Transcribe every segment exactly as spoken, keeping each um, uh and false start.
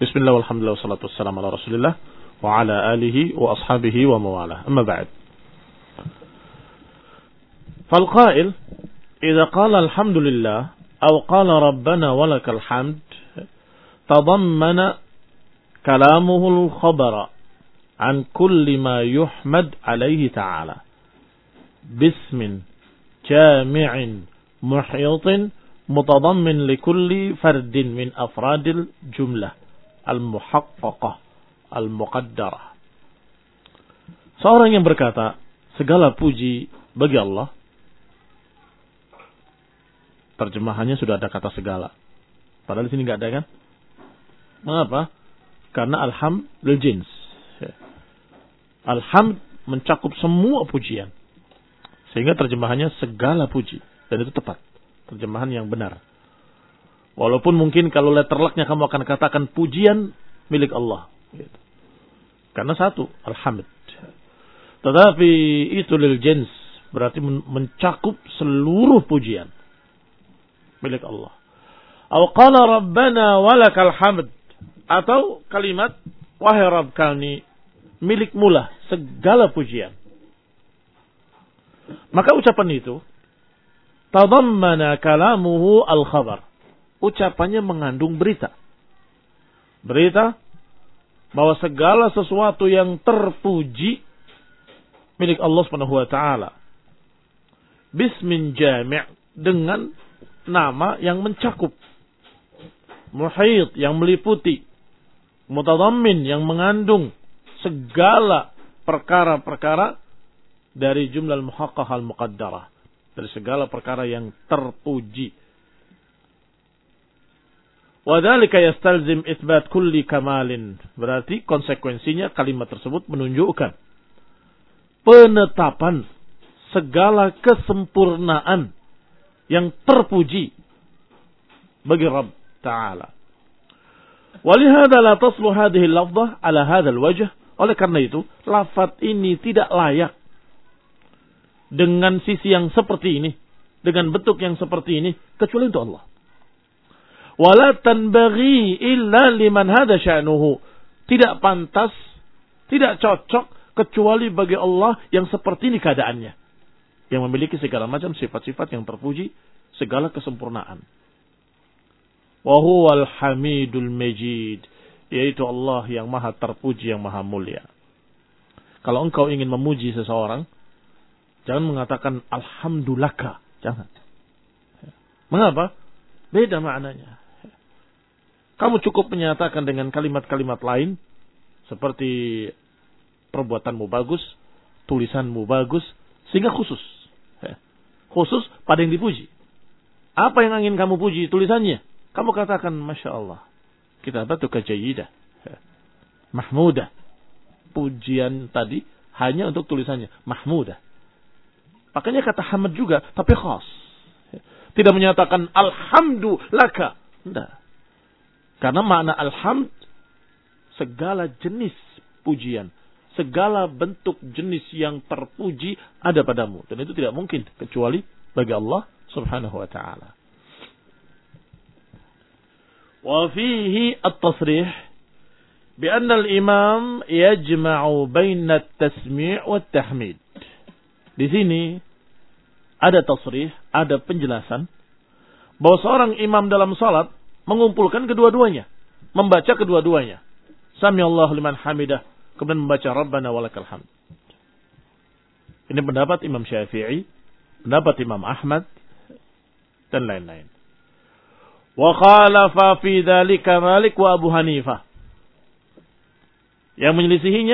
Bismillah walhamdulillah wassalatu wassalamu ala Rasulillah wa ala alihi wa ashabihi wa mawalah. Amma ba'd. Fal qail idza qala alhamdulillah aw qala rabbana walakal hamd tadammana kalamuhu al-khabara an kulli ma yuhmad alayhi ta'ala bismin jami'in muhyitin mutadammin likulli fardin min afradil jumlah al-muhaqqaqah al-muqaddarah. Seorang yang berkata segala puji bagi Allah, terjemahannya sudah ada kata segala, padahal di sini nggak ada kan? Mengapa? Karena alhamd lil jins. Alhamd mencakup semua pujian, sehingga terjemahannya segala puji, dan itu tepat, terjemahan yang benar. Walaupun mungkin kalau letter lucknya kamu akan katakan pujian milik Allah, gitu. Karena satu alhamd, tetapi itu lil jins, berarti mencakup seluruh pujian milik Allah. Atau qala rabbana walakal hamd, atau kalimat wahai Rabb kami, milikmu lah segala pujian. Maka ucapan itu tadammana kalamuhu al-khabar, ucapannya mengandung berita. Berita bahwa segala sesuatu yang terpuji milik Allah Subhanahu wa taala. Bismin jami', dengan nama yang mencakup. Muhit, yang meliputi. Mutadammin, yang mengandung segala perkara-perkara dari jumlah al-muhaqqaqah al-muqaddarah, dari segala perkara yang terpuji. Wadzalika yastalzim itsbat kulli kamalin, berarti konsekuensinya kalimat tersebut menunjukkan penetapan segala kesempurnaan yang terpuji bagi Rabb Ta'ala. Walihada la taslu hadhihi al-lafzah ala hadzal wajh, oleh karena itu lafaz ini tidak layak dengan sisi yang seperti ini, dengan bentuk yang seperti ini, kecuali untuk Allah. Wala tanbaghi illa liman hada sya'nuhu, tidak pantas, tidak cocok kecuali bagi Allah yang seperti ini keadaannya, yang memiliki segala macam sifat-sifat yang terpuji, segala kesempurnaan. Wa huwal hamidul majid, yaitu Allah yang maha terpuji, yang maha mulia. Kalau engkau ingin memuji seseorang, jangan mengatakan alhamdulillah, jangan. Mengapa? Beda maknanya. Kamu cukup menyatakan dengan kalimat-kalimat lain, seperti perbuatanmu bagus, tulisanmu bagus, sehingga khusus. Khusus pada yang dipuji. Apa yang ingin kamu puji? Tulisannya. Kamu katakan, Masya Allah, kitabatuka jayyidah, mahmudah. Pujian tadi hanya untuk tulisannya, mahmudah. Makanya kata hamd juga, tapi khas. Tidak menyatakan alhamdulillah. Tidak. Karena makna alhamd, segala jenis pujian, segala bentuk jenis yang terpuji ada padamu. Dan itu tidak mungkin kecuali bagi Allah subhanahu wa ta'ala. Wa fihi at-tasrih bi anna al-imam yajma'u baina at-tasmi' wa at-tahmid. Di sini ada tasrih, ada penjelasan bahwa seorang imam dalam salat mengumpulkan kedua-duanya, membaca kedua-duanya. Samiallahu liman hamidah, kemudian membaca Rabbana walakal hamd. Ini pendapat Imam Syafi'i, pendapat Imam Ahmad, dan lain-lain. Wa khalafa fi dzalika Malik wa Abu Hanifah. Yang menyelisihinya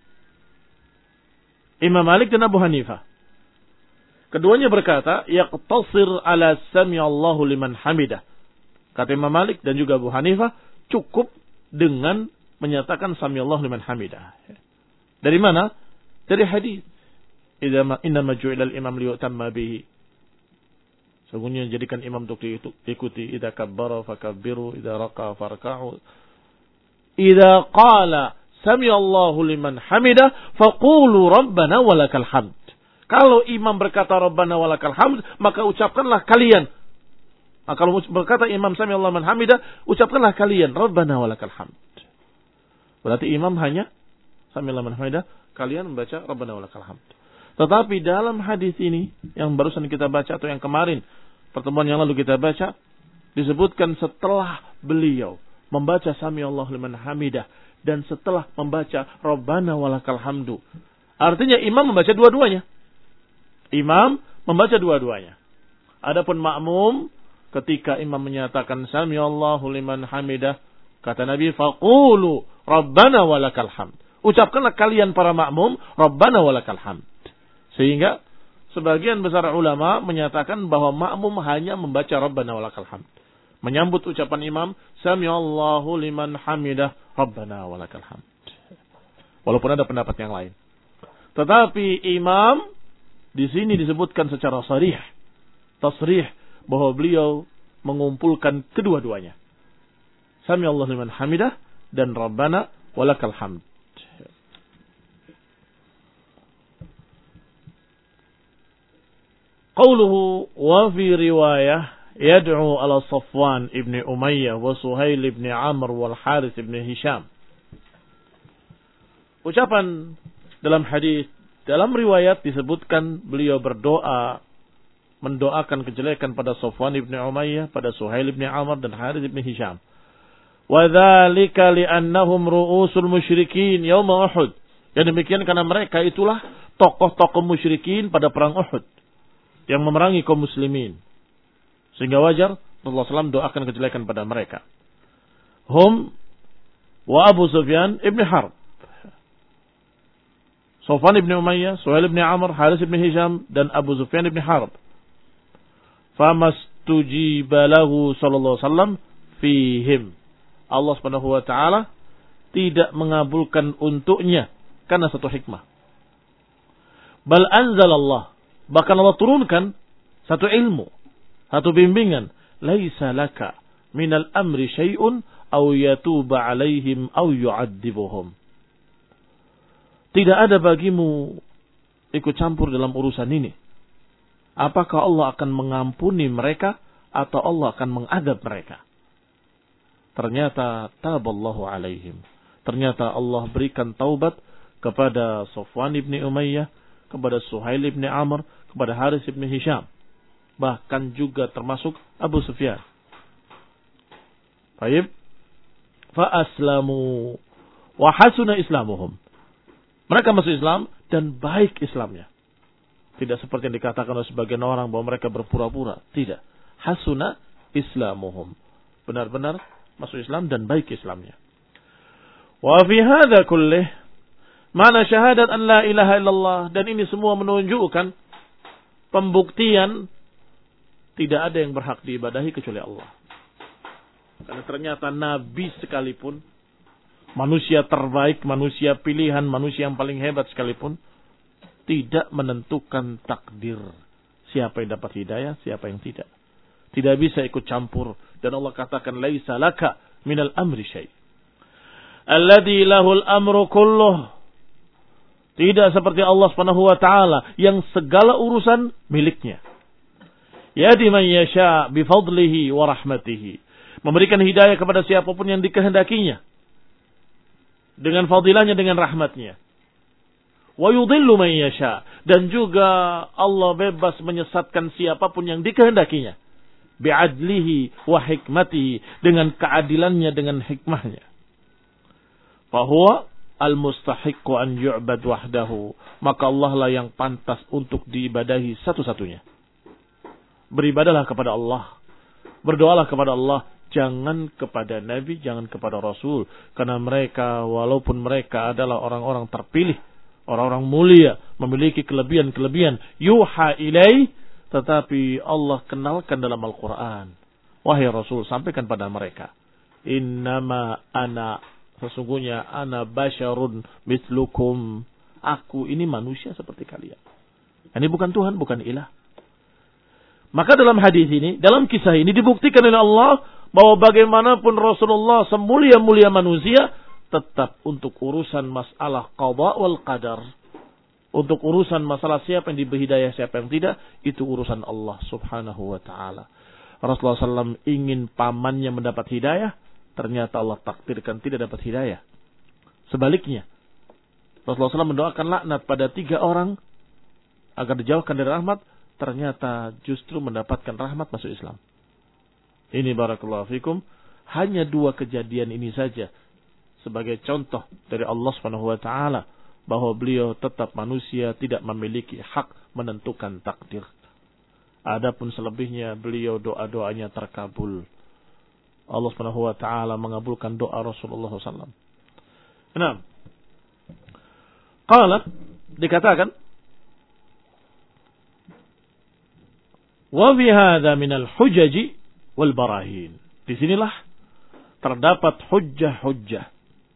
Imam Malik dan Abu Hanifah. Keduanya berkata, yaqtasir ala samiallahu liman hamidah. Kata Imam Malik dan juga Abu Hanifah, cukup dengan menyatakan samiallahu liman hamidah. Dari mana? Dari hadis. Inna maju'ilal imam liyutamma bihi. Sungguhnya jadikan imam untuk diikuti. Idza kabbara fakabbiru, idza raka'a farka'u. Idza qala samiallahu liman hamidah faqulu rabbana walakal hamd. Kalau imam berkata rabbana walakal hamd, maka ucapkanlah kalian. Nah, kalau berkata imam samiallahu liman hamidah, ucapkanlah kalian rabbana walakal hamd. Berarti imam hanya sami'allahu liman hamidah, kalian membaca Rabbana walakal hamd. Tetapi dalam hadis ini yang barusan kita baca atau yang kemarin pertemuan yang lalu kita baca, disebutkan setelah beliau membaca sami'allahu liman hamidah dan setelah membaca Rabbana walakal hamdu. Artinya imam membaca dua-duanya. Imam membaca dua-duanya. Adapun makmum ketika imam menyatakan sami'allahu liman hamidah, kata Nabi, faqulu Rabbana walakal hamd. Ucapkanlah kalian para makmum Rabbana walakal hamd. Sehingga sebagian besar ulama menyatakan bahwa makmum hanya membaca Rabbana walakal hamd. Menyambut ucapan imam, sami'allahu liman hamidah, Rabbana walakal hamd. Walaupun ada pendapat yang lain. Tetapi imam di sini disebutkan secara sharih, tasrih, bahwa beliau mengumpulkan kedua-duanya. Sami'allahu liman hamidah dan Rabbana walakal hamd. Qauluhu wa fi riwayah yad'u ala Safwan ibn Umayyah wa Suhail ibn Amr wal Harith ibn Hisham. Ucapan dalam hadis, dalam riwayat disebutkan beliau berdoa, mendoakan kejelekan pada Safwan ibn Umayyah, pada Suhail ibn Amr dan Harith ibn Hisham. Wa dzalika li'annahum ru'usul musyrikin yaum Uhud. Dan demikian karena mereka itulah tokoh-tokoh musyrikin pada perang Uhud yang memerangi kaum muslimin. Sehingga wajar Rasulullah shallallahu alaihi wasallam doakan kejelekan pada mereka. Hum wa Abu Sufyan ibn Harb, Safwan ibn Umayyah, Suhail ibn Amr, Harith ibn Hisham, dan Abu Sufyan ibn Harb. Famastujiba lahu sallallahu alaihi wasallam fihim. Allah Subhanahu wa taala tidak mengabulkan untuknya karena satu hikmah. Bal anzalallah, bahkan Allah turunkan satu ilmu, satu bimbingan. Laisa laka minal amri syai'un aw yatuba alaihim aw yu'adzibuhum. Tidak ada bagimu ikut campur dalam urusan ini. Apakah Allah akan mengampuni mereka atau Allah akan mengadab mereka? Ternyata taballahu alaihim. Ternyata Allah berikan taubat kepada Safwan ibn Umayyah, kepada Suhail ibn Amr, kepada Harith ibn Hisham. Bahkan juga termasuk Abu Sufyan. Baik. Fa aslamu wa hasuna islamuhum. Mereka masuk Islam dan baik Islamnya. Tidak seperti yang dikatakan oleh sebagian orang bahwa mereka berpura-pura. Tidak. Hasuna islamuhum. Benar-benar masuk Islam dan baik Islamnya. Wa fi hadza kullih mana syahadat an la ilaha illallah, dan ini semua menunjukkan pembuktian tidak ada yang berhak diibadahi kecuali Allah. Karena ternyata nabi sekalipun, manusia terbaik, manusia pilihan, manusia yang paling hebat sekalipun, tidak menentukan takdir siapa yang dapat hidayah, siapa yang tidak. Tidak bisa ikut campur. Dan Allah katakan, laisa laka minal amri syai'. Alladhi lahul amru kulluh. Tidak seperti Allah Subhanahu wa taala yang segala urusan miliknya. Yahdi man yasha' bifadlihi wa rahmatihi. Memberikan hidayah kepada siapapun yang dikehendakinya. Dengan fadilahnya, dengan rahmatnya. Wa yudhillu man yasha'. Dan juga Allah bebas menyesatkan siapapun yang dikehendakinya. Bi'adlihi wa hikmatihi. Dengan keadilannya, dengan hikmahnya. Fahuwa al-mustahiqqu an yu'bad wahdahu. Maka Allah lah yang pantas untuk diibadahi satu-satunya. Beribadalah kepada Allah. Berdoalah kepada Allah. Jangan kepada Nabi, jangan kepada Rasul. Karena mereka, walaupun mereka adalah orang-orang terpilih, orang-orang mulia, memiliki kelebihan-kelebihan, yuha ilaih, tetapi Allah kenalkan dalam Al-Quran. Wahai Rasul, sampaikan pada mereka. Innama ana, sesungguhnya ana basyarun mislukum. Aku ini manusia seperti kalian. Ini bukan Tuhan, bukan ilah. Maka dalam hadis ini, dalam kisah ini dibuktikan oleh Allah bahwa bagaimanapun Rasulullah semulia-mulia manusia, tetap untuk urusan masalah qada wal qadar, untuk urusan masalah siapa yang diberi hidayah, siapa yang tidak, itu urusan Allah Subhanahu wa taala. Rasulullah shallallahu alaihi wasallam ingin pamannya mendapat hidayah, ternyata Allah takdirkan tidak dapat hidayah. Sebaliknya, Rasulullah shallallahu alaihi wasallam mendoakan laknat pada tiga orang agar dijauhkan dari rahmat, ternyata justru mendapatkan rahmat masuk Islam. Ini barakallahu fikum, hanya dua kejadian ini saja sebagai contoh dari Allah Subhanahu wa taala bahwa beliau tetap manusia, tidak memiliki hak menentukan takdir. Adapun selebihnya beliau doa-doanya terkabul. Allah Subhanahu wa taala mengabulkan doa Rasulullah sallallahu alaihi wasallam. Nah, qala dikatakan wa fi hadza min al-hujaji wal barahin. Disinilah terdapat hujjah-hujjah,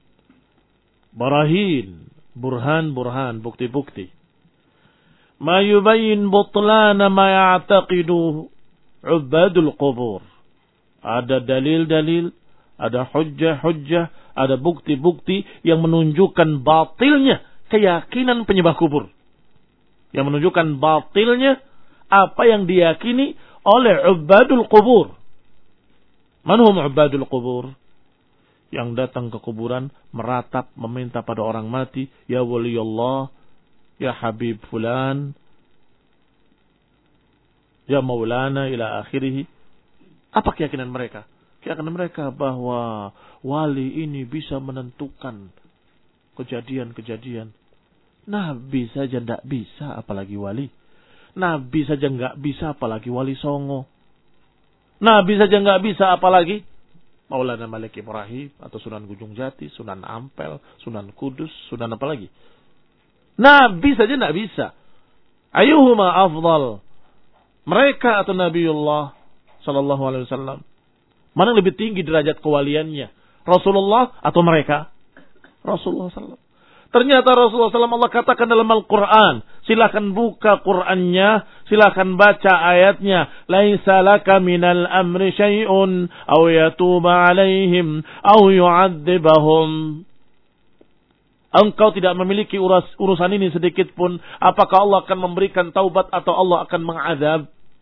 barahin, burhan-burhan, bukti-bukti. Ma yubayyin butlana ma ya'taqidu ubadul qubur. Ada dalil-dalil, ada hujjah-hujjah, ada bukti-bukti yang menunjukkan batilnya keyakinan penyembah kubur. Yang menunjukkan batilnya apa yang diyakini oleh ubadul qubur. Manhum ubadul qubur? Yang datang ke kuburan, meratap, meminta pada orang mati, ya waliyullah, ya habib fulan, ya maulana, ila akhirih. Apa keyakinan mereka? Keyakinan mereka bahwa wali ini bisa menentukan kejadian-kejadian. Nabi saja tidak bisa, apalagi wali. Nabi saja nggak bisa, apalagi wali songo. Nabi saja nggak bisa, apalagi Maulana Malik Ibrahim atau Sunan Gunung Jati, Sunan Ampel, Sunan Kudus, Sunan apa lagi? Nabi saja nggak bisa. Ayuhuma afdal, mereka atau Nabiullah Sallallahu Alaihi Wasallam? Mana yang lebih tinggi derajat kewaliannya? Rasulullah atau mereka? Rasulullah Sallallahu Alaihi Wasallam. Ternyata Rasulullah Sallallahu Alaihi Wasallam Allah katakan dalam Al-Quran. Silakan buka Qurannya, silakan baca ayatnya. Laisa laka minal amri syai'un, aw yatuba alaihim, aw yu'adzibahum. Engkau tidak memiliki urus, urusan ini sedikit pun. Apakah Allah akan memberikan taubat atau Allah akan mengazab?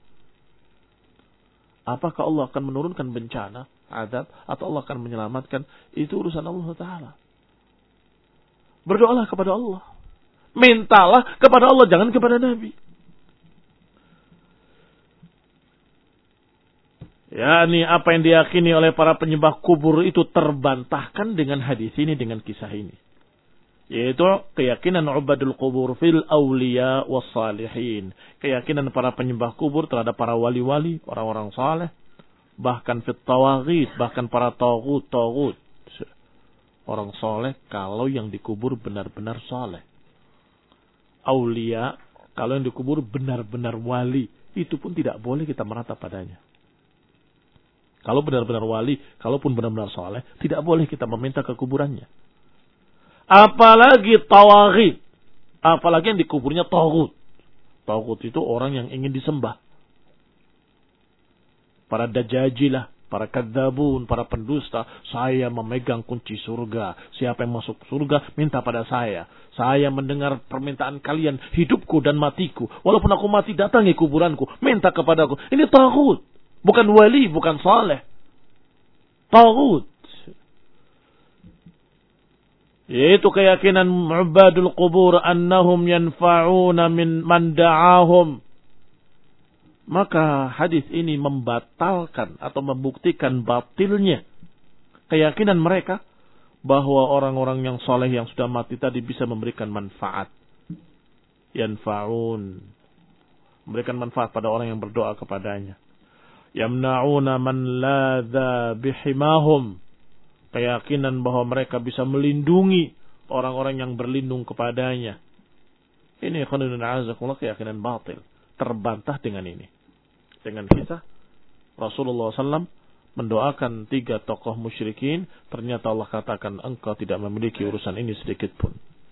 Apakah Allah akan menurunkan bencana, azab, atau Allah akan menyelamatkan? Itu urusan Allah Ta'ala. Berdoalah kepada Allah. Mintalah kepada Allah, jangan kepada Nabi. Ya, ini apa yang diyakini oleh para penyembah kubur itu terbantahkan dengan hadis ini, dengan kisah ini. Yaitu keyakinan ubadul kubur fil awliya was salihin. Keyakinan para penyembah kubur terhadap para wali-wali, orang-orang saleh. Bahkan fit tawaghit, bahkan para taghut-taghut. Orang soleh kalau yang dikubur benar-benar soleh. Aulia kalau yang dikubur benar-benar wali. Itu pun tidak boleh kita meratap padanya. Kalau benar-benar wali, kalaupun benar-benar soleh, tidak boleh kita meminta ke kuburannya. Apalagi tawaghit. Apalagi yang dikuburnya taghut. Taghut itu orang yang ingin disembah. Para dajajilah. Para kadzabun, para pendusta, saya memegang kunci surga. Siapa yang masuk surga, minta pada saya. Saya mendengar permintaan kalian, hidupku dan matiku. Walaupun aku mati, datangi kuburanku, minta kepadaku. Ini taghut, bukan wali, bukan saleh. Taghut. Yaitu keyakinan ubadul qubur annahum yanfa'una min man da'ahum. Maka hadis ini membatalkan atau membuktikan batilnya keyakinan mereka bahwa orang-orang yang soleh yang sudah mati tadi bisa memberikan manfaat. Yanfa'un. Memberikan manfaat pada orang yang berdoa kepadanya. Yamna'una man ladha bihimahum. Keyakinan bahwa mereka bisa melindungi orang-orang yang berlindung kepadanya. Ini khonidun a'azakullah keyakinan batil. Terbantah dengan ini. Dengan kisah Rasulullah sallallahu alaihi wasallam mendoakan tiga tokoh musyrikin. Ternyata Allah katakan engkau tidak memiliki urusan ini sedikit pun.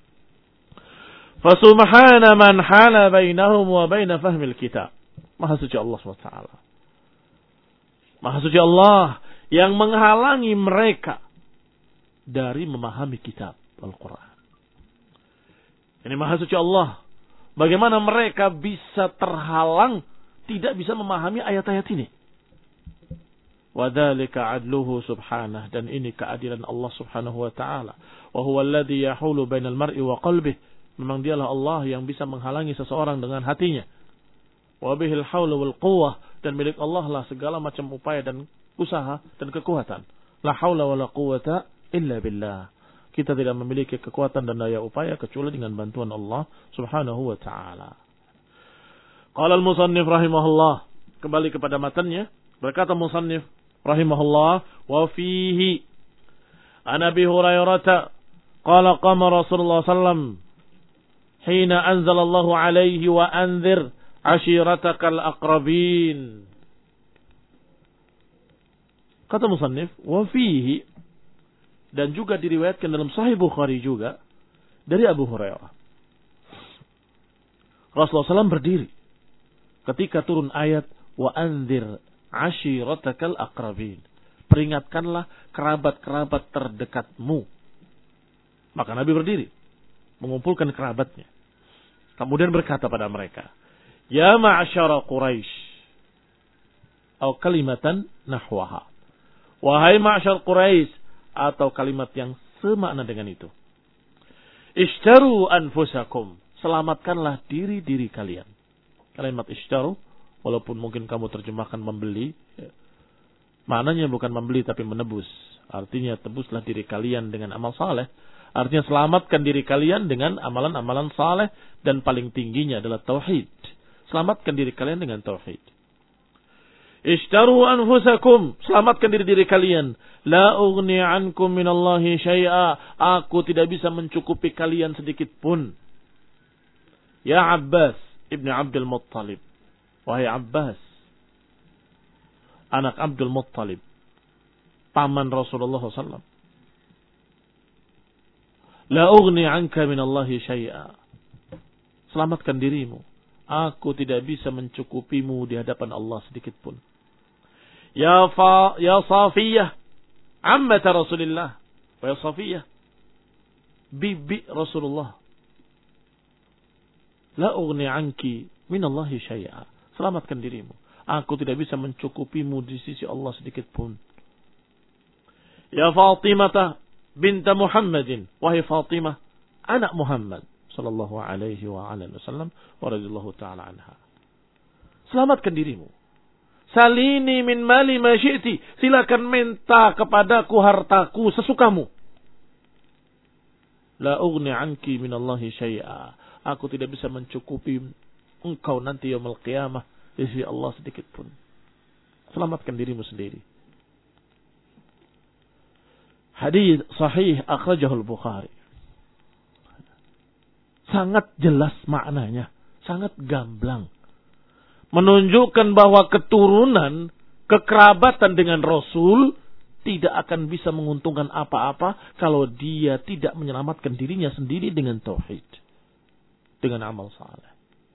Fasubhana man hala bainahum wa baina fahmil kitab. Maha suci Allah subhanahu wa taala. Maha suci Allah yang menghalangi mereka dari memahami kitab Al-Quran. Ini maha suci Allah. Bagaimana mereka bisa terhalang, tidak bisa memahami ayat-ayat ini. Wa dzalika 'adluhu subhanahu, dan ini keadilan Allah Subhanahu wa taala. Wa huwa alladhi yahulu bainal mar'i wa qalbihi, memang dialah Allah yang bisa menghalangi seseorang dengan hatinya. Wa bihil haulu wal quwwah, dan milik Allah lah segala macam upaya dan usaha dan kekuatan. La haula wala quwwata illa billah. Kita tidak memiliki kekuatan dan daya upaya kecuali dengan bantuan Allah Subhanahu wa taala. Qala al-musannif rahimahullah, kembali kepada matanya, berkata musannif rahimahullah, wa fihi an Abi Hurairah qala qama Rasulullah sallallahu alaihi wasallam hina anzalallahu alaihi wa anzir ashiratakal aqrabin. Kata musannif, wa fihi, dan juga diriwayatkan dalam Sahih Bukhari juga dari Abu Hurairah. Rasulullah sallallahu alaihi wasallam berdiri ketika turun ayat wa anzir ashiratakal aqrabin. Peringatkanlah kerabat-kerabat terdekatmu. Maka Nabi berdiri mengumpulkan kerabatnya. Kemudian berkata pada mereka, ya ma'asyara Quraisy, atau kalimatan nahwaha. Wahai ma'asyar Quraisy, atau kalimat yang semakna dengan itu. Ishtaru anfusakum, selamatkanlah diri-diri kalian. Kalimat ishtaru, walaupun mungkin kamu terjemahkan membeli, ya, maknanya bukan membeli tapi menebus. Artinya tebuslah diri kalian dengan amal saleh. Artinya selamatkan diri kalian dengan amalan-amalan saleh, dan paling tingginya adalah tauhid. Selamatkan diri kalian dengan tauhid. Ishtaru anfusakum, selamatkan diri-diri kalian. La ughni ankum minallahi syai'a, aku tidak bisa mencukupi kalian sedikit pun. Ya Abbas ibn Abdul Muttalib, wahai Abbas, anak Abdul Muttalib, paman Rasulullah sallallahu alaihi wasallam. La ughni anka minallahi syai'a, selamatkan dirimu, aku tidak bisa mencukupimu di hadapan Allah sedikit pun. Ya fa ya Safiyah, ammat Rasulullah, wa ya Safiyah, bibi Rasulullah. La ughni anki minallahi syai'a, selamatkan dirimu, aku tidak bisa mencukupimu di sisi Allah sedikit pun. Ya Fatimah binta Muhammadin, wahai Fatimah, anak Muhammad sallallahu alaihi wa alihi wasallam wa radhiyallahu taala anha, selamatkan dirimu. Salini min mali ma syi'ti, silakan minta kepadaku hartaku sesukamu. La ughni anki minallahi syai'a, aku tidak bisa mencukupi engkau nanti yaumul qiyamah di sisi Allah sedikit pun. Selamatkan dirimu sendiri. Hadis sahih akhrajahu al-Bukhari. Sangat jelas maknanya, sangat gamblang. Menunjukkan bahwa keturunan, kekerabatan dengan Rasul tidak akan bisa menguntungkan apa-apa kalau dia tidak menyelamatkan dirinya sendiri dengan tauhid, dengan amal saleh.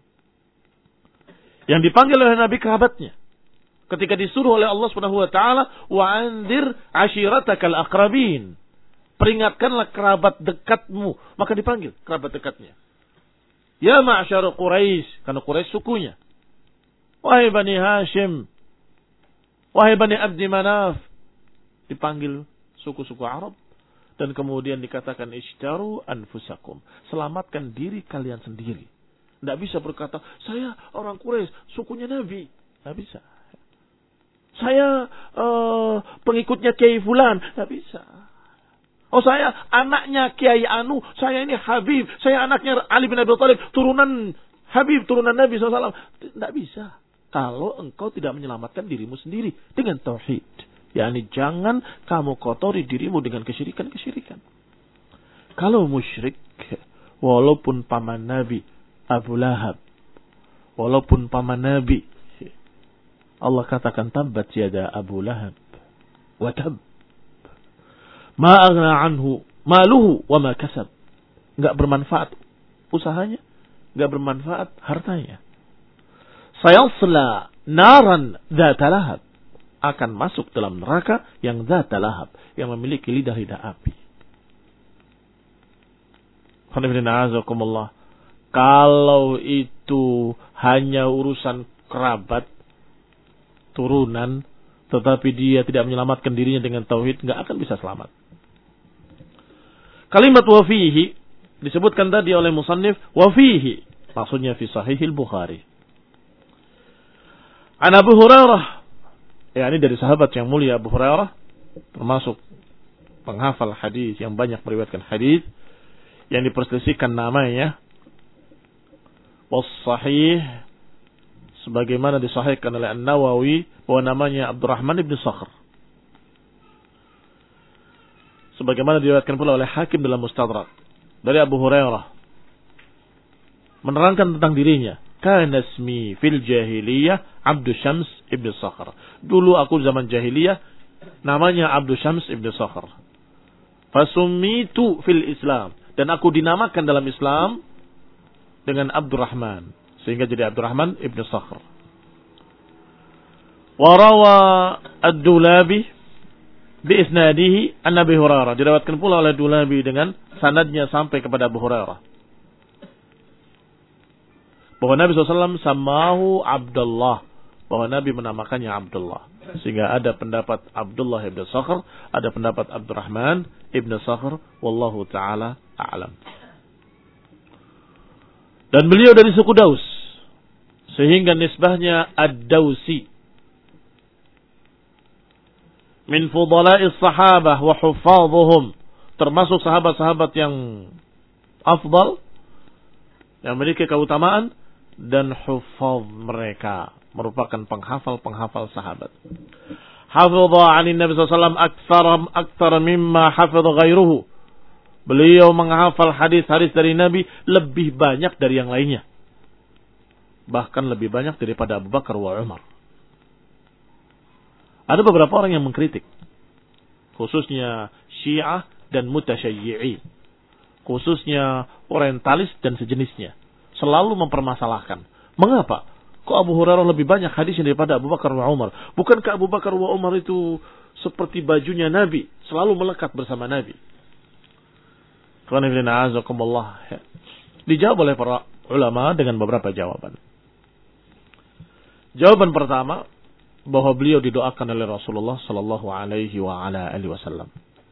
Yang dipanggil oleh Nabi kerabatnya, ketika disuruh oleh Allah Subhanahu wa taala, wa anzir ashiratakal aqrabin, peringatkanlah kerabat dekatmu, maka dipanggil kerabat dekatnya. Ya ma'syar Quraisy, karena Quraisy sukunya. Wahai Bani Hashim, wahai Bani Abdi Manaf, dipanggil suku-suku Arab. Dan kemudian dikatakan ishtaru anfusakum, selamatkan diri kalian sendiri. Tidak bisa berkata, saya orang Quraisy, sukunya Nabi. Tidak bisa. Saya uh, pengikutnya Kiai Fulan. Tidak bisa. Oh, saya anaknya Kiai Anu, saya ini Habib, saya anaknya Ali bin Abi Thalib, turunan Habib, turunan Nabi shallallahu alaihi wasallam. Tidak bisa. Kalau engkau tidak menyelamatkan dirimu sendiri dengan tauhid. yakni jangan kamu kotori dirimu dengan kesyirikan-kesyirikan. Kalau musyrik, walaupun paman Nabi Abu Lahab, walaupun paman Nabi, Allah katakan tabbat yada Abu Lahab wa tab. Ma aghna anhu maluhu wa ma kasab. Enggak bermanfaat usahanya, enggak bermanfaat hartanya. Sayasla naran dzata lahab, akan masuk dalam neraka yang dzata lahab, yang memiliki lidah-lidah api. Kalau itu hanya urusan kerabat, turunan, tetapi dia tidak menyelamatkan dirinya dengan tauhid, nggak akan bisa selamat. Kalimat wafihi disebutkan tadi oleh musannif wafihi, maksudnya fi sahihil Bukhari. An Abu Hurairah, ya ini dari sahabat yang mulia Abu Hurairah, termasuk penghafal hadis yang banyak meriwayatkan hadis, yang diperselisihkan namanya was sahih, sebagaimana disahihkan oleh An-Nawawi bahwa namanya Abdurrahman ibn Sakhr, sebagaimana diriwayatkan pula oleh Hakim dalam Mustadrak dari Abu Hurairah menerangkan tentang dirinya, kana ismi fil jahiliyah Abdu Syams ibn Sakhr. Dulu aku zaman jahiliyah namanya Abdu Syams ibn Sakhr. Fasummitu fil Islam, dan aku dinamakan dalam Islam dengan Abdurrahman, sehingga jadi Abdurrahman ibn Sakhr. Warawa ad-Dulabi bi isnadihi an Abi Hurairah, diriwayatkan pula oleh Dulabi dengan sanadnya sampai kepada Abu Hurairah bahwa Nabi shallallahu alaihi wasallam samahu Abdullah, bahwa Nabi menamakannya Abdullah, sehingga ada pendapat Abdullah ibn Sakhr, ada pendapat Abdurrahman ibn Sakhr, wallahu taala a'lam. Dan beliau dari suku Daus, sehingga nisbahnya Ad-Dausi, min fudala'is sahabah wa hufadhuhum, termasuk sahabat-sahabat yang afdal, yang memiliki keutamaan, dan hufadh mereka merupakan penghafal-penghafal sahabat. Hafidha 'anin Nabi sallallahu alaihi wasallam aktsara aktsara mimma hafidha ghairuhu. Beliau menghafal hadis-hadis dari Nabi lebih banyak dari yang lainnya. Bahkan lebih banyak daripada Abu Bakar wa Umar. Ada beberapa orang yang mengkritik, khususnya Syiah dan Mutasyayyi'i, khususnya Orientalis dan sejenisnya, selalu mempermasalahkan, mengapa kok Abu Hurairah lebih banyak hadisnya daripada Abu Bakar wa Umar? Bukankah Abu Bakar wa Umar itu seperti bajunya Nabi, selalu melekat bersama Nabi? Dijawab oleh para ulama dengan beberapa jawaban. Jawaban pertama, bahwa beliau didoakan oleh Rasulullah sallallahu alaihi wa ala alihi wasallam.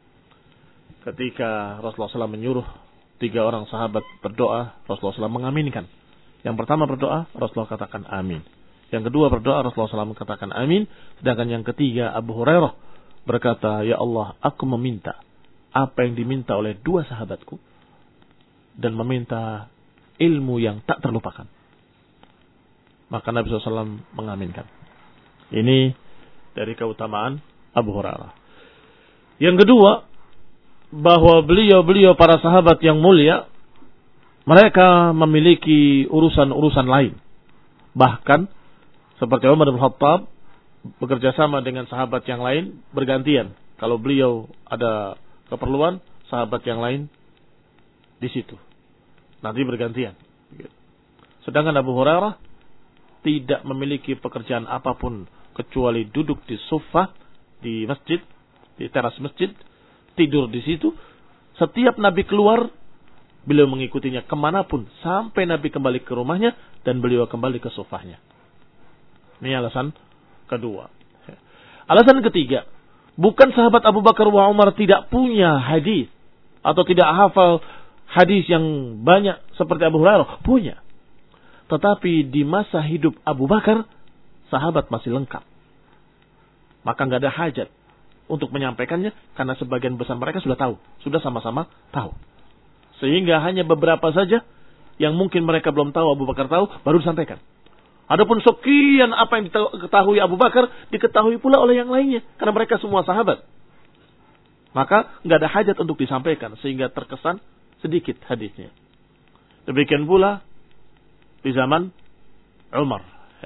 Ketika Rasulullah sallallahu alaihi wasallam menyuruh tiga orang sahabat berdoa, Rasulullah sallallahu alaihi wasallam mengaminkan. Yang pertama berdoa, Rasulullah katakan amin. Yang kedua berdoa, Rasulullah sallallahu alaihi wasallam katakan amin. Sedangkan yang ketiga, Abu Hurairah berkata, ya Allah, aku meminta apa yang diminta oleh dua sahabatku, dan meminta ilmu yang tak terlupakan. Maka Nabi shallallahu alaihi wasallam mengaminkan. Ini dari keutamaan Abu Hurairah. Yang kedua, bahwa beliau-beliau para sahabat yang mulia, mereka memiliki urusan-urusan lain. Bahkan seperti Umar bin Khattab bekerja sama dengan sahabat yang lain bergantian. Kalau beliau ada keperluan, sahabat yang lain di situ. Nanti bergantian. Sedangkan Abu Hurairah tidak memiliki pekerjaan apapun kecuali duduk di sofa di masjid, di teras masjid, tidur di situ. Setiap Nabi keluar, beliau mengikutinya kemanapun sampai Nabi kembali ke rumahnya dan beliau kembali ke sofanya. Ini alasan kedua. Alasan ketiga, bukan sahabat Abu Bakar wa Umar tidak punya hadis atau tidak hafal hadis yang banyak seperti Abu Hurairah, punya. Tetapi di masa hidup Abu Bakar, sahabat masih lengkap. Maka nggak ada hajat untuk menyampaikannya karena sebagian besar mereka sudah tahu, sudah sama-sama tahu. Sehingga hanya beberapa saja yang mungkin mereka belum tahu, Abu Bakar tahu, baru disampaikan. Adapun sekian apa yang diketahui Abu Bakar, diketahui pula oleh yang lainnya. Karena mereka semua sahabat. Maka nggak ada hajat untuk disampaikan. Sehingga terkesan sedikit hadisnya. Demikian pula di zaman Umar.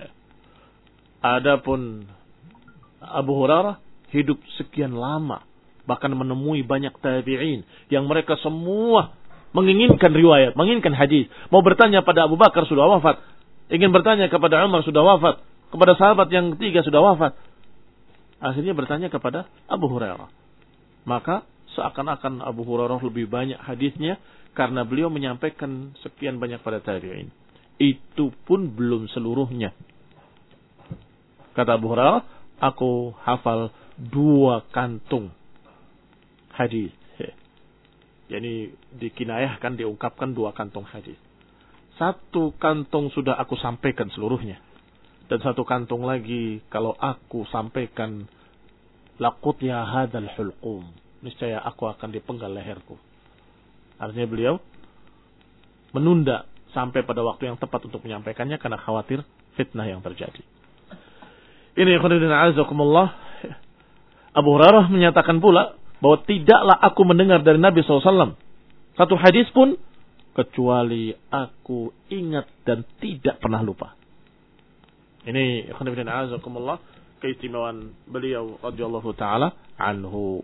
Adapun Abu Hurairah hidup sekian lama. Bahkan menemui banyak tabi'in. Yang mereka semua menginginkan riwayat, menginginkan hadis. Mau bertanya pada Abu Bakar sudah wafat. Ingin bertanya kepada Umar sudah wafat. Kepada sahabat yang ketiga sudah wafat. Akhirnya bertanya kepada Abu Hurairah. Maka seakan-akan Abu Hurairah lebih banyak hadisnya karena beliau menyampaikan sekian banyak pada tabi'in. Itu pun belum seluruhnya. Kata Abu Hurairah, aku hafal dua kantung hadis. Yani dikinayahkan, diungkapkan dua kantung hadis. Satu kantung sudah aku sampaikan seluruhnya. Dan satu kantung lagi kalau aku sampaikan laqut ya hadzal hulqum. Niscaya aku akan dipenggal leherku. Artinya beliau menunda sampai pada waktu yang tepat untuk menyampaikannya karena khawatir fitnah yang terjadi. Ini khairuddin azakumullah. Abu Hurairah menyatakan pula bahwa tidaklah aku mendengar dari Nabi shallallahu alaihi wasallam satu hadis pun kecuali aku ingat dan tidak pernah lupa. Ini khairuddin azakumullah, keistimewaan beliau radhiyallahu taala anhu.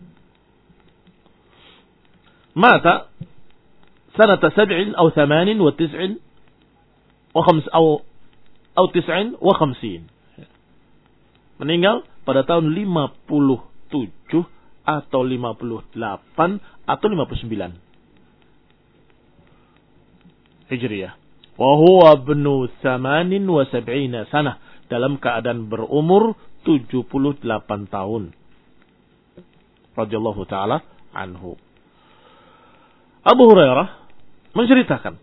Mata sanata sab'in atau thamanin wa tis'in wa khams atau atau tis'in wa khamsin. Meninggal pada tahun lima puluh tujuh atau lima puluh delapan atau lima puluh sembilan Hijriyah. Wa huwa ibnu thamanin wa sab'ina sanah, dalam keadaan berumur tujuh puluh delapan tahun. Radhiyallahu taala anhu. Abu Hurairah menceritakan,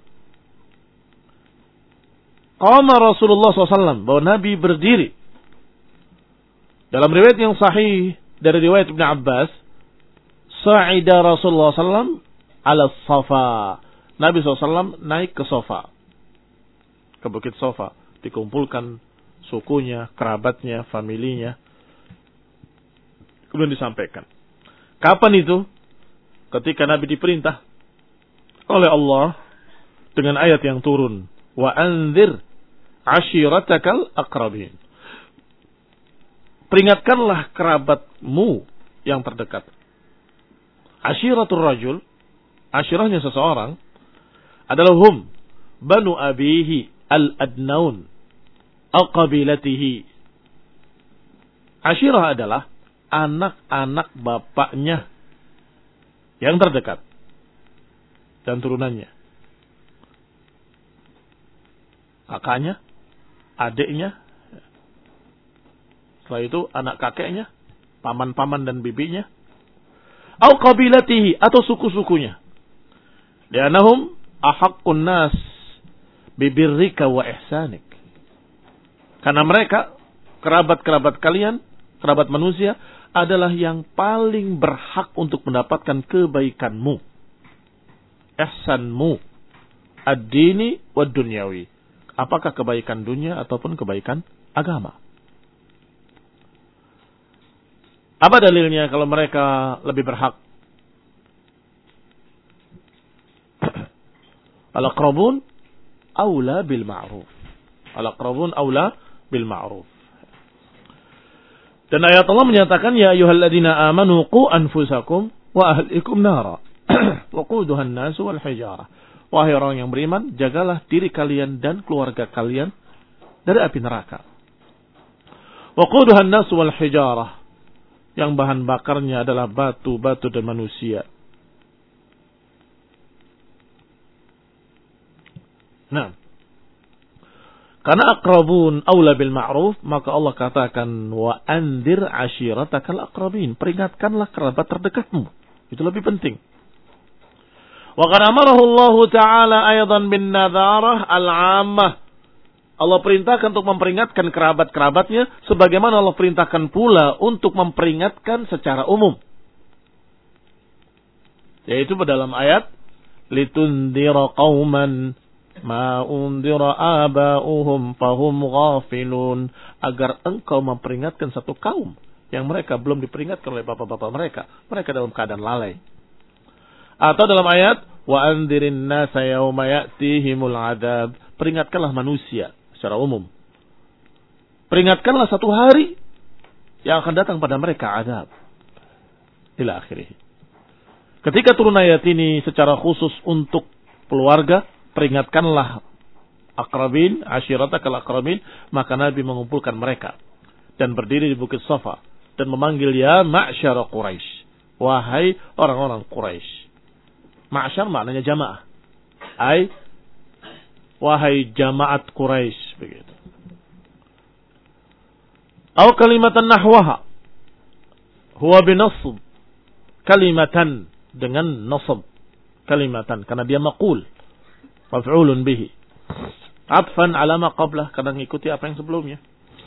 qama Rasulullah shallallahu alaihi wasallam, bahwa Nabi berdiri. Dalam riwayat yang sahih dari riwayat Ibnu Abbas, sa'ida Rasulullah shallallahu alaihi wasallam ala Safa. Nabi shallallahu alaihi wasallam naik ke Safa, ke bukit Safa, dikumpulkan sukunya, kerabatnya, familinya, kemudian disampaikan. Kapan itu? Ketika Nabi diperintah oleh Allah dengan ayat yang turun, wa anzir ashiratakal aqrabin. Peringatkanlah kerabatmu yang terdekat. Ashiratul rajul, ashirahnya seseorang adalah hum banu abihi al-adnaun al-qabilatihi. Ashirah adalah anak-anak bapaknya yang terdekat dan turunannya. Kakaknya, adiknya, setelah itu anak kakeknya, paman-paman dan bibinya, au qabilatihi, atau suku-sukunya. Li'annahum ahaqqun nas bibirrika wa ihsanik. Karena mereka, kerabat-kerabat kalian, kerabat manusia, adalah yang paling berhak untuk mendapatkan kebaikanmu, ihsanmu, ad-dini wa dunyawi. Apakah kebaikan dunia ataupun kebaikan agama. Apa dalilnya kalau mereka lebih berhak? Al-aqrabun aula bil ma'ruf. Al-aqrabun aula bil ma'ruf. Dan ayat Allah menyatakan, ya ayyuhalladzina amanu qu anfusakum wa ahlikum nara wa quduha an-nas wal hijarah. Wahai orang yang beriman, jagalah diri kalian dan keluarga kalian dari api neraka. Wa quduha an-nas wal hijarah, yang bahan bakarnya adalah batu-batu dan manusia. Nah, karena aqrabun aula bil ma'ruf, maka Allah katakan wa anzir ashiratakal aqrabin, peringatkanlah kerabat terdekatmu. Itu lebih penting. Wa qad amarahu Allah taala aidan bin nadharah al-'ammah. Allah perintahkan untuk memperingatkan kerabat-kerabatnya sebagaimana Allah perintahkan pula untuk memperingatkan secara umum. Yaitu dalam ayat litundira qauman ma undira aba'uhum fahum ghafilun, agar engkau memperingatkan satu kaum yang mereka belum diperingatkan oleh bapak-bapak mereka, mereka dalam keadaan lalai. Atau dalam ayat wa andzirin nasa yauma ya'tihimul adzab, peringatkanlah manusia secara umum, peringatkanlah satu hari yang akan datang pada mereka azab ila akhirih. Ketika turun ayat ini secara khusus untuk keluarga, peringatkanlah akrabin, ashiratakal akrabin, maka Nabi mengumpulkan mereka dan berdiri di bukit Safa dan memanggil ya ma'syara Quraisy, wahai orang-orang Quraisy. Ma'syar maknanya jamaah, ai wahai jamaat Quraisy, begitu. Atau kalimatan nahwaha. Huwa binasb. Kalimatan dengan nasab. Kalimatan. Karena dia maqul. Maf'ulun bihi. Atfan ala ma qablah. Karena mengikuti apa yang sebelumnya.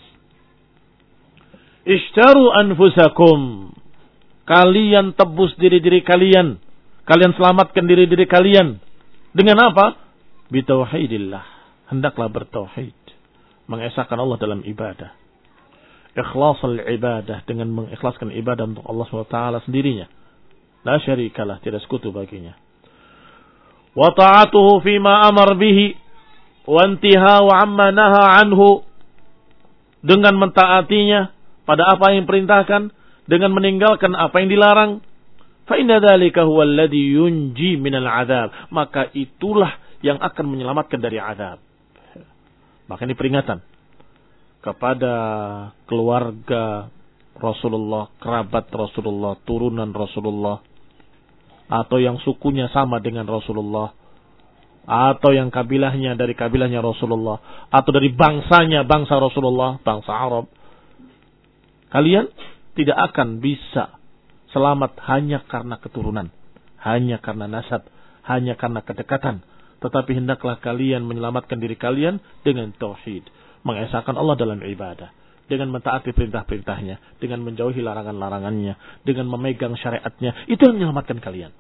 Ishtaru anfusakum. Kalian tebus diri-diri kalian. Kalian selamatkan diri-diri kalian. Dengan apa? Bitauhidillah. Hendaklah bertauhid. Mengesahkan Allah dalam ibadah. Ikhlas al-ibadah. Dengan mengikhlaskan ibadah untuk Allah subhanahu wa taala sendirinya. La syarikalah. Tidak sekutu baginya. Wa ta'atuhu fima amar bihi. Wa intiha wa amma naha anhu. Dengan mentaatinya pada apa yang diperintahkan. Dengan meninggalkan apa yang dilarang. Fa inna dzalika huwa alladhi yunji minal adzab. Maka itulah yang akan menyelamatkan dari azab. Maka ini peringatan kepada keluarga Rasulullah, kerabat Rasulullah, turunan Rasulullah, atau yang sukunya sama dengan Rasulullah, atau yang kabilahnya dari kabilahnya Rasulullah, atau dari bangsanya bangsa Rasulullah, bangsa Arab. Kalian tidak akan bisa selamat hanya karena keturunan, hanya karena nasab, hanya karena kedekatan. Tetapi hendaklah kalian menyelamatkan diri kalian dengan tauhid. Mengesahkan Allah dalam ibadah. Dengan mentaati perintah-perintahnya. Dengan menjauhi larangan-larangannya. Dengan memegang syariatnya. Itu yang menyelamatkan kalian.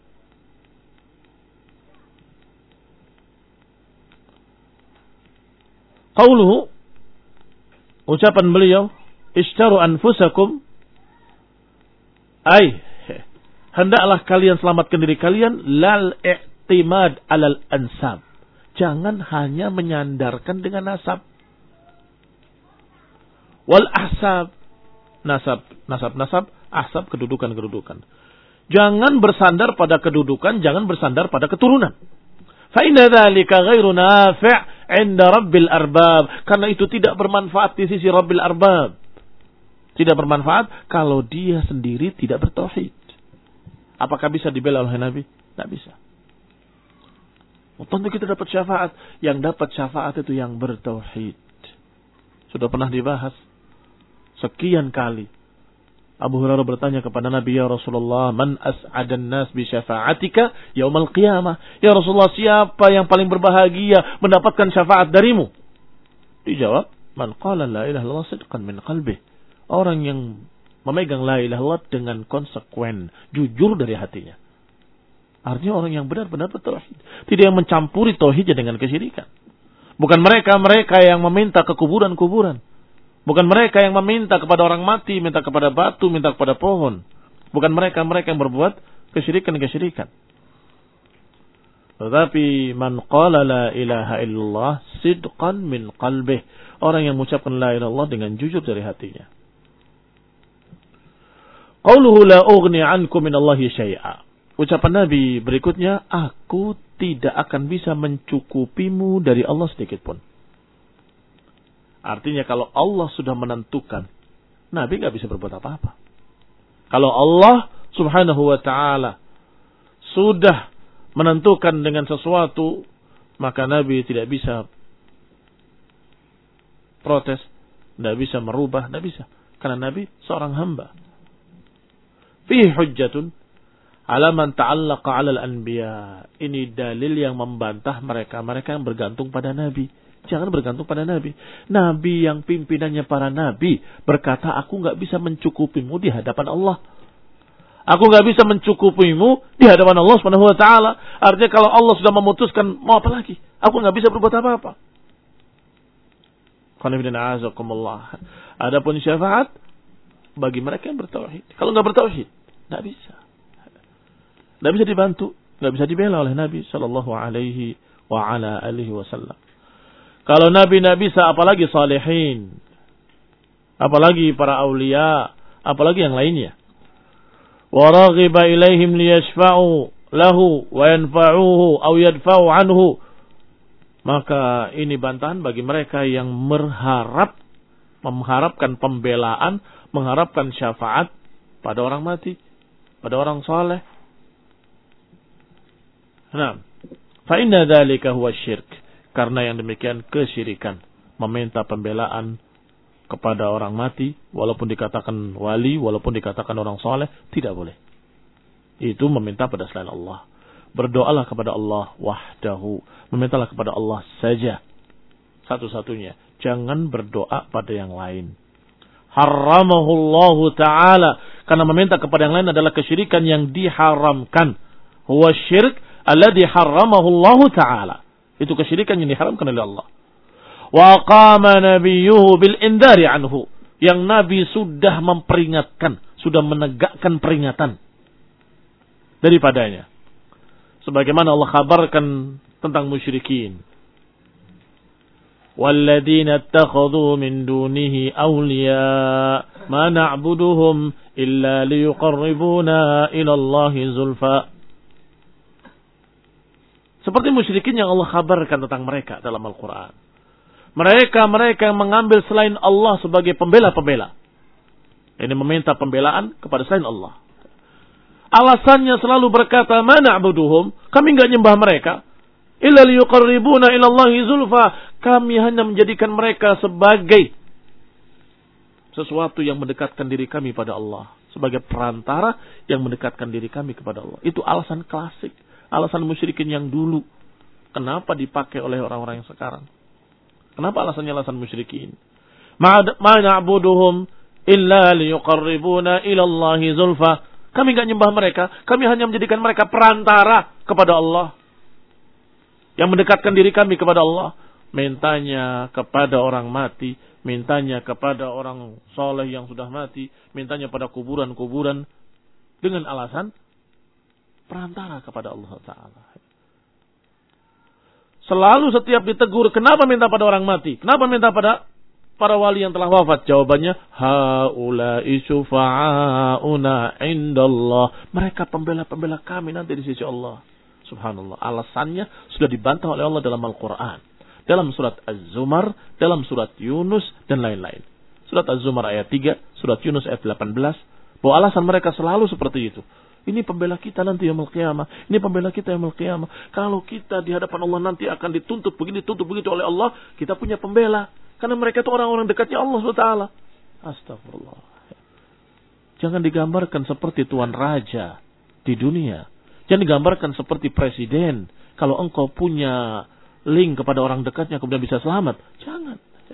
Qauluhu. Ucapan beliau. Ishtaru anfusakum. Ay. Hendaklah kalian selamatkan diri kalian. Lal i'timad alal ansab. Jangan hanya menyandarkan dengan nasab. Wal ahsab. Nasab. Nasab-nasab. Ahsab kedudukan-kedudukan. Jangan bersandar pada kedudukan. Jangan bersandar pada keturunan. Fa inna dzalika ghairu nafi' 'inda rabbil arbab. Karena itu tidak bermanfaat di sisi rabbil arbab. Tidak bermanfaat kalau dia sendiri tidak bertauhid. Apakah bisa dibela oleh Nabi? Tidak bisa. Tentu kita dapat syafaat. Yang dapat syafaat itu yang bertauhid. Sudah pernah dibahas sekian kali. Abu Hurairah bertanya kepada Nabi, ya Rasulullah, man as'adan nas bi syafa'atika yaumal qiyamah. Ya Rasulullah, siapa yang paling berbahagia mendapatkan syafaat darimu? Dijawab, man qala la ilaha illallah sidqan min qalbih. Orang yang memegang la ilaha illallah dengan konsekuen, jujur dari hatinya. Artinya orang yang benar-benar bertauhid. Tidak yang mencampuri tauhidnya dengan kesyirikan. Bukan mereka-mereka yang meminta ke kuburan-kuburan. Bukan mereka yang meminta kepada orang mati, minta kepada batu, minta kepada pohon. Bukan mereka-mereka yang berbuat kesyirikan-kesyirikan. Tetapi man qala la ilaha illallah sidqan min qalbih. Orang yang mengucapkan la ilaha illallah dengan jujur dari hatinya. Qauluhu la ughni ankum minallahi syai'a. Ucapan Nabi berikutnya, aku tidak akan bisa mencukupimu dari Allah sedikit pun. Artinya kalau Allah sudah menentukan, Nabi nggak bisa berbuat apa-apa. Kalau Allah subhanahu wa ta'ala sudah menentukan dengan sesuatu, maka Nabi tidak bisa protes, tidak bisa merubah, tidak bisa. Karena Nabi seorang hamba. Fihi hujjatun ala man ta'allaqa 'ala al-anbiya. Ini dalil yang membantah mereka-mereka yang bergantung pada Nabi. Jangan bergantung pada Nabi. Nabi yang pimpinannya para Nabi berkata, aku nggak bisa mencukupimu di hadapan Allah. Aku nggak bisa mencukupimu di hadapan Allah Subhanahu wa taala. Artinya kalau Allah sudah memutuskan, mau apa lagi? Aku nggak bisa berbuat apa-apa. Adapun syafaat bagi mereka yang bertauhid. Kalau nggak bertauhid, nggak bisa. Nggak bisa dibantu, nggak bisa dibela oleh Nabi Sallallahu Alaihi wa ala alihi Wasallam. Kalau Nabi nggak bisa, apalagi salihin, apalagi para aulia, apalagi yang lainnya. Wa raghiba ilaihim liyashfa'u lahu wa yanfa'uhu aw yadfa'u anhu. Maka ini bantahan bagi mereka yang berharap, mengharapkan pembelaan, mengharapkan syafaat pada orang mati, pada orang saleh. Nah, fa inna dzalika huwa syirk. Karena yang demikian kesyirikan, meminta pembelaan kepada orang mati, walaupun dikatakan wali, walaupun dikatakan orang soleh, tidak boleh. Itu meminta pada selain Allah. Berdoalah kepada Allah wahdahu. Memintalah kepada Allah saja. Satu-satunya. Jangan berdoa pada yang lain. Haramahullahu ta'ala. Karena meminta kepada yang lain adalah kesyirikan yang diharamkan. Huwa syirk alladhi haramahullahu ta'ala. Itu kesyirikan yang diharamkan oleh Allah. Wa qama nabiyuhu bil indari anhu. Yang Nabi sudah memperingatkan. Sudah menegakkan peringatan daripadanya. Sebagaimana Allah kabarkan tentang musyrikin. وَالَّذِينَ اتَّخَذُوا مِن دُونِهِ أَوْلِيَاءَ مَا نَعْبُدُهُمْ إِلَّا لِيُقَرِّبُونَا إِلَى اللَّهِ زُلْفَى. Seperti musyrikin yang Allah kabarkan tentang mereka dalam Al-Quran. Mereka-mereka yang mengambil selain Allah sebagai pembela-pembela. Ini meminta pembelaan kepada selain Allah. Alasannya selalu berkata, "Ma na'buduhum," kami enggak nyembah mereka. "Illa liyuqarribuna ila Allahi zulfa." Kami hanya menjadikan mereka sebagai sesuatu yang mendekatkan diri kami pada Allah, sebagai perantara yang mendekatkan diri kami kepada Allah. Itu alasan klasik, alasan musyrikin yang dulu. Kenapa dipakai oleh orang-orang yang sekarang? Kenapa alasannya alasan musyrikin? Ma na'buduhum illa liyuqarribuna ila Allahi zulfa. Kami enggak nyembah mereka, kami hanya menjadikan mereka perantara kepada Allah, yang mendekatkan diri kami kepada Allah. Mintanya kepada orang mati, mintanya kepada orang soleh yang sudah mati, mintanya pada kuburan-kuburan dengan alasan perantara kepada Allah Ta'ala. Selalu setiap ditegur, kenapa minta pada orang mati? Kenapa minta pada para wali yang telah wafat? Jawabannya, haula'i syufa'auna indallah. Mereka pembela-pembela kami nanti di sisi Allah. Subhanallah. Alasannya sudah dibantah oleh Allah dalam Al-Quran. Dalam surat Az-Zumar, dalam surat Yunus, dan lain-lain. Surat Az-Zumar ayat tiga, surat Yunus ayat delapan belas. Bahwa alasan mereka selalu seperti itu. Ini pembela kita nanti yaumul qiyamah. Ini pembela kita yaumul qiyamah. Kalau kita di hadapan Allah nanti akan dituntut begini, dituntut begitu oleh Allah, kita punya pembela. Karena mereka itu orang-orang dekatnya Allah subhanahu wa taala. Astagfirullah. Jangan digambarkan seperti tuan raja di dunia. Jangan digambarkan seperti presiden. Kalau engkau punya link kepada orang dekatnya kemudian bisa selamat. Jangan.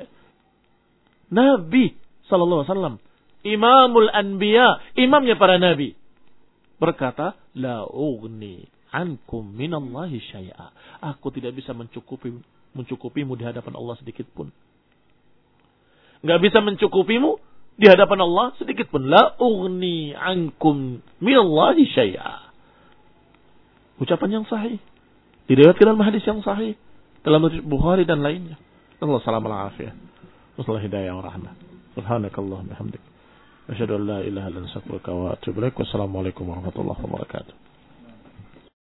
Nabi sallallahu alaihi wasallam, imamul anbiya, imamnya para nabi, berkata, la ughni ankum minallahi syai'a. Aku tidak bisa mencukupi mencukupimu di hadapan Allah sedikit pun. Enggak bisa mencukupimu di hadapan Allah sedikit pun. La ughni ankum minallahi syai'a. Ucapan yang sahih. Diriwayatkan dalam hadis yang sahih. Dalam Bukhari dan lainnya. Allah salam al-afiyah. Wassalamu hidayah wa rahmah. Subhanakallahumma hamdik. Asyhadu an la ilaha illa anta astaghfiruka wa atubu ilaik. Wassalamualaikum warahmatullahi wabarakatuh.